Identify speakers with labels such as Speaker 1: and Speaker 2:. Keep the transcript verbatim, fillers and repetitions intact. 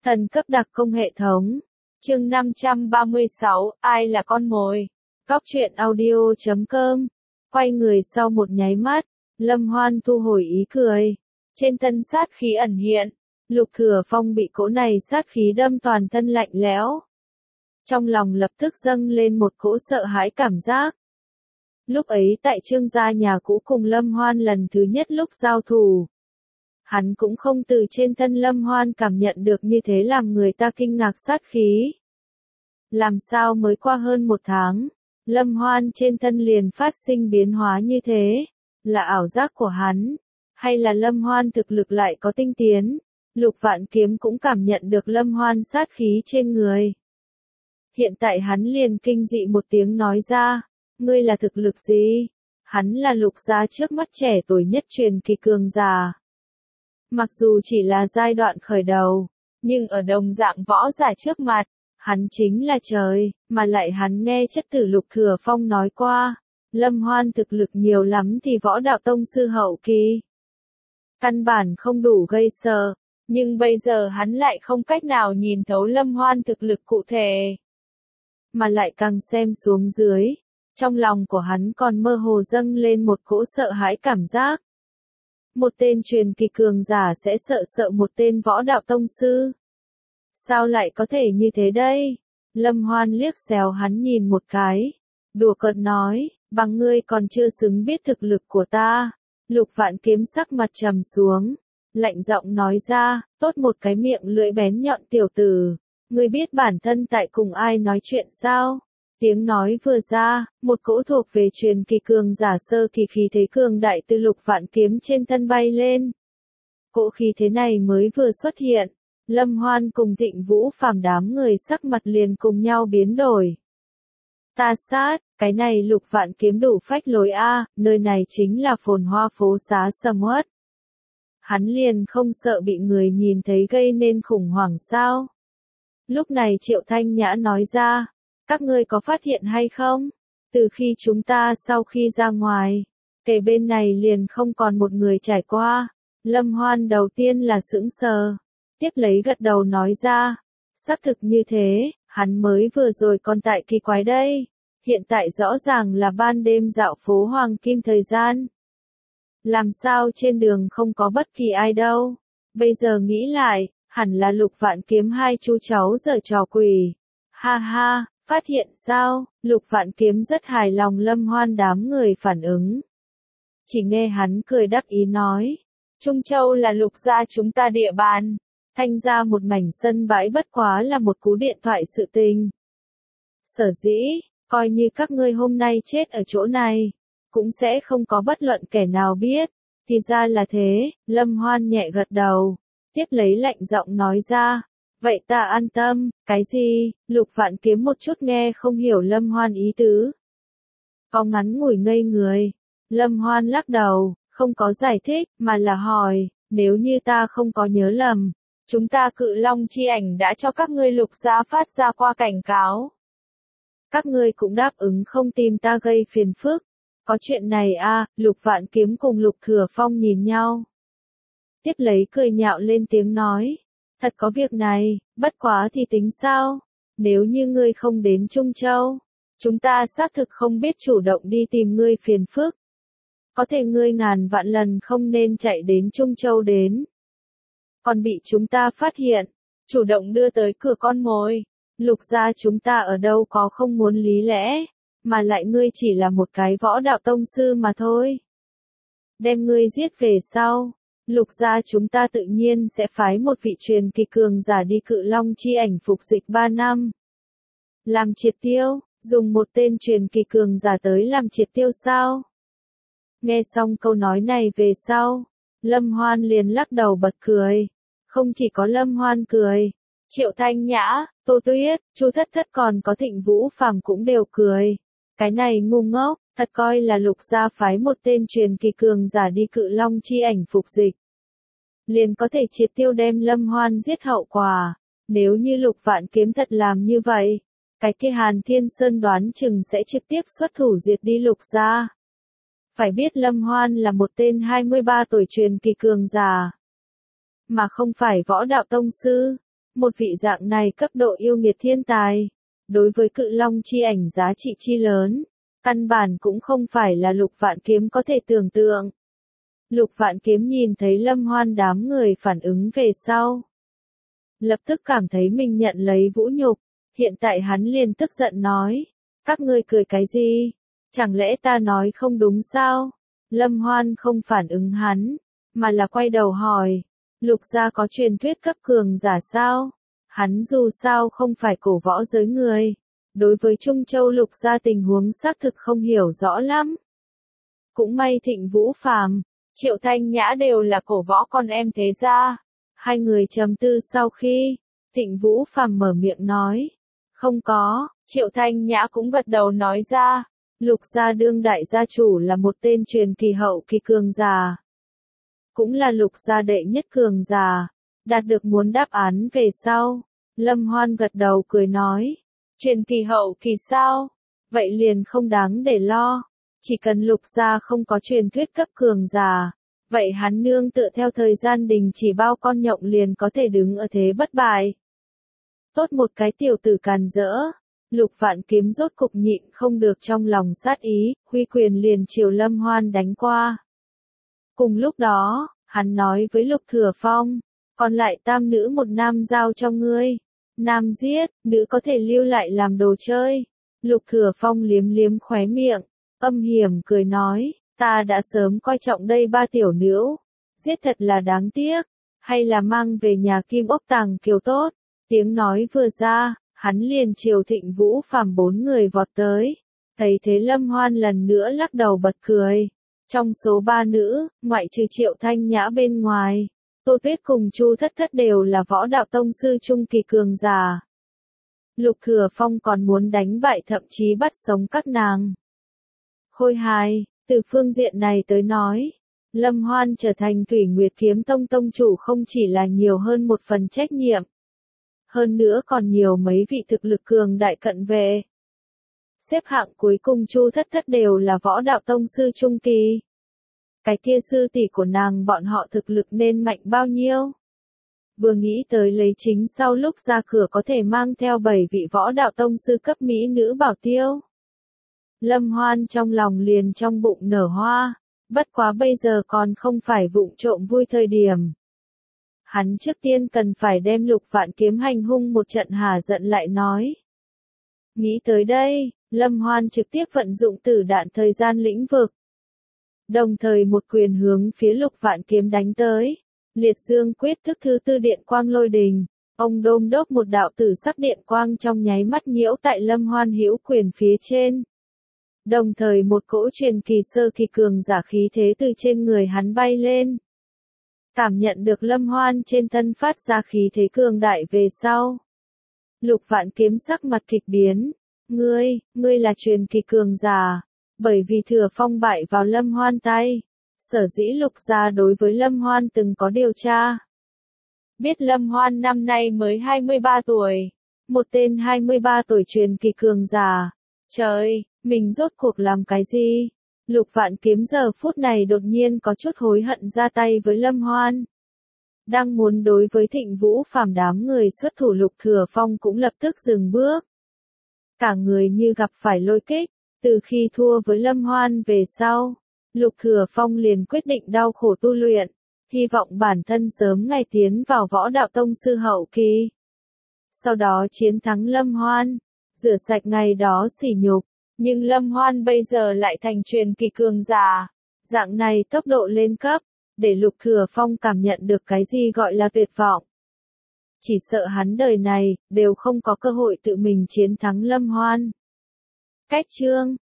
Speaker 1: Thần cấp đặc công hệ thống. Chương năm trăm ba mươi sáu, ai là con mồi? Cóc truyện audio chấm com. Quay người sau một nháy mắt, Lâm Hoan thu hồi ý cười. Trên thân sát khí ẩn hiện, Lục Thừa Phong bị cỗ này sát khí đâm toàn thân lạnh lẽo. Trong lòng lập tức dâng lên một cỗ sợ hãi cảm giác. Lúc ấy tại Trương gia nhà cũ cùng Lâm Hoan lần thứ nhất lúc giao thủ, hắn cũng không từ trên thân Lâm Hoan cảm nhận được như thế làm người ta kinh ngạc sát khí. Làm sao mới qua hơn một tháng, Lâm Hoan trên thân liền phát sinh biến hóa như thế? Là ảo giác của hắn? Hay là Lâm Hoan thực lực lại có tinh tiến? Lục Vạn Kiếm cũng cảm nhận được Lâm Hoan sát khí trên người. Hiện tại hắn liền kinh dị một tiếng nói ra, ngươi là thực lực gì? Hắn là Lục gia trước mắt trẻ tuổi nhất truyền kỳ cường giả. Mặc dù chỉ là giai đoạn khởi đầu, nhưng ở đồng dạng võ giả trước mặt, hắn chính là trời, mà lại hắn nghe chất tử Lục Thừa Phong nói qua, Lâm Hoan thực lực nhiều lắm thì võ đạo tông sư hậu kỳ. Căn bản không đủ gây sợ, nhưng bây giờ hắn lại không cách nào nhìn thấu Lâm Hoan thực lực cụ thể. Mà lại càng xem xuống dưới, trong lòng của hắn còn mơ hồ dâng lên một cỗ sợ hãi cảm giác. Một tên truyền kỳ cường giả sẽ sợ sợ một tên võ đạo tông sư. Sao lại có thể như thế đây? Lâm Hoan liếc xéo hắn nhìn một cái. Đùa cợt nói, bằng ngươi còn chưa xứng biết thực lực của ta. Lục Vạn Kiếm sắc mặt trầm xuống. Lạnh giọng nói ra, tốt một cái miệng lưỡi bén nhọn tiểu tử. Ngươi biết bản thân tại cùng ai nói chuyện sao? Tiếng nói vừa ra, một cỗ thuộc về truyền kỳ cường giả sơ kỳ khí thế cường đại từ Lục Vạn Kiếm trên thân bay lên. Cỗ khí thế này mới vừa xuất hiện, Lâm Hoan cùng Thịnh Vũ Phàm đám người sắc mặt liền cùng nhau biến đổi. Ta sát, cái này Lục Vạn Kiếm đủ phách lối a, nơi này chính là phồn hoa phố xá sầm uất. Hắn liền không sợ bị người nhìn thấy gây nên khủng hoảng sao? Lúc này Triệu Thanh Nhã nói ra, các ngươi có phát hiện hay không? Từ khi chúng ta sau khi ra ngoài, kề bên này liền không còn một người trải qua. Lâm Hoan đầu tiên là sững sờ, tiếp lấy gật đầu nói ra, xác thực như thế, hắn mới vừa rồi còn tại kỳ quái đây, hiện tại rõ ràng là ban đêm dạo phố Hoàng Kim thời gian. Làm sao trên đường không có bất kỳ ai đâu, bây giờ nghĩ lại, hẳn là Lục Vạn Kiếm hai chú cháu giở trò quỷ. Ha ha, phát hiện sao? Lục Vạn Kiếm rất hài lòng Lâm Hoan đám người phản ứng. Chỉ nghe hắn cười đắc ý nói, Trung Châu là Lục gia chúng ta địa bàn, Thanh gia một mảnh sân bãi bất quá là một cú điện thoại sự tình. Sở dĩ, coi như các ngươi hôm nay chết ở chỗ này, cũng sẽ không có bất luận kẻ nào biết. Thì ra là thế, Lâm Hoan nhẹ gật đầu, tiếp lấy lạnh giọng nói ra. Vậy ta an tâm, cái gì? Lục Vạn Kiếm một chút nghe không hiểu Lâm Hoan ý tứ. Có ngắn ngủi ngây người. Lâm Hoan lắc đầu, không có giải thích, mà là hỏi, nếu như ta không có nhớ lầm, chúng ta Cự Long chi ảnh đã cho các ngươi Lục gia phát ra qua cảnh cáo. Các ngươi cũng đáp ứng không tìm ta gây phiền phức. Có chuyện này à? Lục Vạn Kiếm cùng Lục Thừa Phong nhìn nhau. Tiếp lấy cười nhạo lên tiếng nói. Thật có việc này, bất quá thì tính sao? Nếu như ngươi không đến Trung Châu, chúng ta xác thực không biết chủ động đi tìm ngươi phiền phức. Có thể ngươi ngàn vạn lần không nên chạy đến Trung Châu đến. Còn bị chúng ta phát hiện, chủ động đưa tới cửa con mồi. Lục gia chúng ta ở đâu có không muốn lý lẽ, mà lại ngươi chỉ là một cái võ đạo tông sư mà thôi. Đem ngươi giết về sau. Lục gia chúng ta tự nhiên sẽ phái một vị truyền kỳ cường giả đi Cự Long chi ảnh phục dịch ba năm. Làm triệt tiêu, dùng một tên truyền kỳ cường giả tới làm triệt tiêu sao? Nghe xong câu nói này về sau, Lâm Hoan liền lắc đầu bật cười. Không chỉ có Lâm Hoan cười, Triệu Thanh Nhã, Tô Tuyết, Chu Thất Thất còn có Thịnh Vũ Phàm cũng đều cười. Cái này ngu ngốc, thật coi là Lục gia phái một tên truyền kỳ cường giả đi Cự Long chi ảnh phục dịch. Liền có thể triệt tiêu đem Lâm Hoan giết hậu quả. Nếu như Lục Vạn Kiếm thật làm như vậy, cái kia Hàn Thiên Sơn đoán chừng sẽ trực tiếp xuất thủ diệt đi Lục gia. Phải biết Lâm Hoan là một tên hai mươi ba tuổi truyền kỳ cường giả, mà không phải võ đạo tông sư. Một vị dạng này cấp độ yêu nghiệt thiên tài, đối với cự long chi ảnh giá trị chi lớn, căn bản cũng không phải là Lục Vạn Kiếm có thể tưởng tượng. Lục Vạn Kiếm nhìn thấy Lâm Hoan đám người phản ứng về sau, lập tức cảm thấy mình nhận lấy vũ nhục, hiện tại hắn liền tức giận nói, các ngươi cười cái gì? Chẳng lẽ ta nói không đúng sao? Lâm Hoan không phản ứng hắn, mà là quay đầu hỏi, Lục gia có truyền thuyết cấp cường giả sao? Hắn dù sao không phải cổ võ giới người, đối với Trung Châu Lục gia tình huống xác thực không hiểu rõ lắm. Cũng may Thịnh Vũ Phàm, Triệu Thanh Nhã đều là cổ võ con em thế gia. Hai người trầm tư sau khi, Thịnh Vũ Phàm mở miệng nói, không có, Triệu Thanh Nhã cũng gật đầu nói ra, Lục gia đương đại gia chủ là một tên truyền kỳ hậu kỳ cường giả. Cũng là Lục gia đệ nhất cường giả, đạt được muốn đáp án về sau. Lâm Hoan gật đầu cười nói, truyền kỳ hậu kỳ sao? Vậy liền không đáng để lo, chỉ cần Lục gia không có truyền thuyết cấp cường giả, vậy hắn nương tựa theo thời gian đình chỉ bao con nhộng liền có thể đứng ở thế bất bại. Tốt một cái tiểu tử càn rỡ, Lục Vạn Kiếm rốt cục nhịn không được trong lòng sát ý, huy quyền liền chiều Lâm Hoan đánh qua. Cùng lúc đó, hắn nói với Lục Thừa Phong, còn lại tam nữ một nam giao cho ngươi. Nam giết, nữ có thể lưu lại làm đồ chơi. Lục Thừa Phong liếm liếm khóe miệng, âm hiểm cười nói, ta đã sớm coi trọng đây ba tiểu nữ. Giết thật là đáng tiếc, hay là mang về nhà Kim Ốc Tàng Kiều tốt. Tiếng nói vừa ra, hắn liền chiều Thịnh Vũ Phàm bốn người vọt tới. Thấy thế Lâm Hoan lần nữa lắc đầu bật cười. Trong số ba nữ, ngoại trừ Triệu Thanh Nhã bên ngoài, Tô Tuyết cùng Chu Thất Thất đều là võ đạo tông sư trung kỳ cường giả. Lục Thừa Phong còn muốn đánh bại thậm chí bắt sống các nàng. Khôi hài, từ phương diện này tới nói, Lâm Hoan trở thành Thủy Nguyệt Kiếm Tông tông chủ không chỉ là nhiều hơn một phần trách nhiệm. Hơn nữa còn nhiều mấy vị thực lực cường đại cận vệ. Xếp hạng cuối cùng Chu Thất Thất đều là võ đạo tông sư trung kỳ. Cái kia sư tỷ của nàng bọn họ thực lực nên mạnh bao nhiêu? Vừa nghĩ tới lấy chính sau lúc ra cửa có thể mang theo bảy vị võ đạo tông sư cấp mỹ nữ bảo tiêu. Lâm Hoan trong lòng liền trong bụng nở hoa, bất quá bây giờ còn không phải vụng trộm vui thời điểm. Hắn trước tiên cần phải đem Lục Vạn Kiếm hành hung một trận hà giận lại nói. Nghĩ tới đây, Lâm Hoan trực tiếp vận dụng tử đạn thời gian lĩnh vực. Đồng thời một quyền hướng phía Lục Vạn Kiếm đánh tới. Liệt dương quyết thức thứ tư điện quang lôi đình. Ông đôm đốc một đạo tử sắc điện quang trong nháy mắt nhiễu tại Lâm Hoan hữu quyền phía trên. Đồng thời một cỗ truyền kỳ sơ kỳ cường giả khí thế từ trên người hắn bay lên. Cảm nhận được Lâm Hoan trên thân phát ra khí thế cường đại về sau. Lục Vạn Kiếm sắc mặt kịch biến. Ngươi, ngươi là truyền kỳ cường giả. Bởi vì Thừa Phong bại vào Lâm Hoan tay. Sở dĩ Lục gia đối với Lâm Hoan từng có điều tra. Biết Lâm Hoan năm nay mới hai mươi ba tuổi. Một tên hai mươi ba tuổi truyền kỳ cường giả. Trời, mình rốt cuộc làm cái gì? Lục Vạn Kiếm giờ phút này đột nhiên có chút hối hận ra tay với Lâm Hoan. Đang muốn đối với Thịnh Vũ Phàm đám người xuất thủ Lục Thừa Phong cũng lập tức dừng bước. Cả người như gặp phải lôi kích, từ khi thua với Lâm Hoan về sau, Lục Thừa Phong liền quyết định đau khổ tu luyện, hy vọng bản thân sớm ngày tiến vào võ đạo tông sư hậu kỳ. Sau đó chiến thắng Lâm Hoan, rửa sạch ngày đó sỉ nhục. Nhưng Lâm Hoan bây giờ lại thành truyền kỳ cường giả. Dạng này tốc độ lên cấp, để Lục Thừa Phong cảm nhận được cái gì gọi là tuyệt vọng. Chỉ sợ hắn đời này, đều không có cơ hội tự mình chiến thắng Lâm Hoan. Cách chương